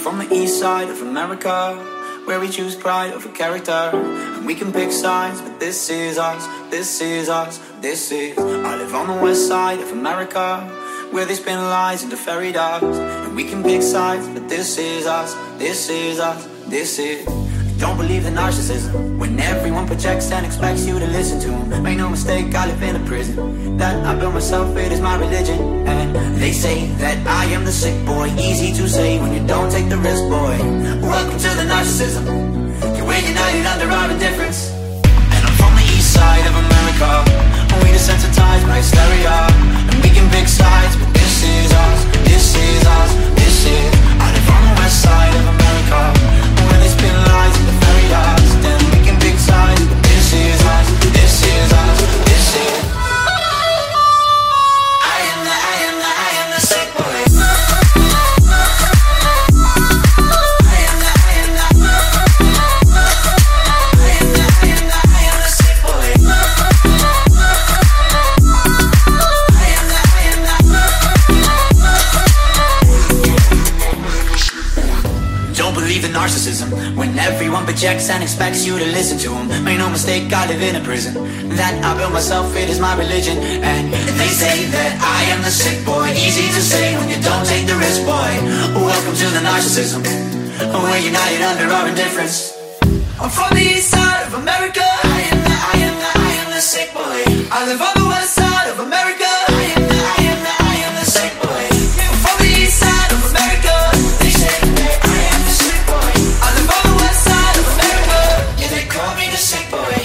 from the east side of America, where we choose pride over character. And we can pick sides, but this is us, this is us, this is. I live on the west side of America, where they spin lies into fairy dust. And we can pick sides, but this is us, this is us, this is. Don't believe in narcissism, when everyone projects and expects you to listen to them. Make no mistake, I live in a prison that I built myself, it is my religion. And they say that I am the sick boy, easy to say when you don't take the risk, boy. Welcome to the narcissism, we're united under our indifference. And I'm from the east side of America, and we desensitized by hysteria. And we can pick sides, but this is us, this is us, this is. I live on the west side of America, where they spin lies in the fairy dust. Then we can pick sides, but this is us, this is us, this is. I am the sick boy. Narcissism, when everyone projects and expects you to listen to them. Make no mistake, I live in a prison that I built myself, it is my religion. And they say that I am the sick boy, easy to say when you don't take the risk, boy. Welcome to the narcissism, we're united under our indifference. I'm from the east side of America, I am the sick boy. I live on the west side of America, I am the sick boy. I'm from the east side of America, they say that I am the sick boy. I live on the west side of America, yeah, they call me the sick boy.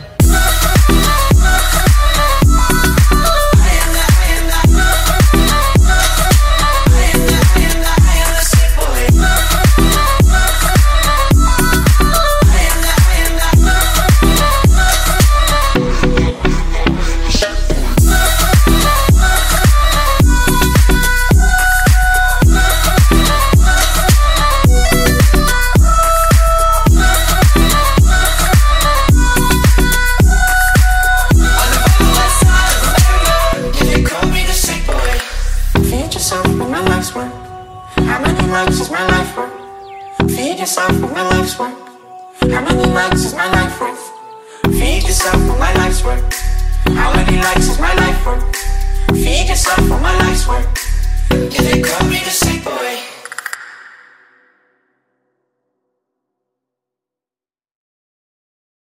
How many likes is my life worth? Feed yourself with my life's work. How many likes is my life worth? Feed yourself with my life's work. How many likes is my life worth? Feed yourself with my life's work. Yeah, they call me the sick boy.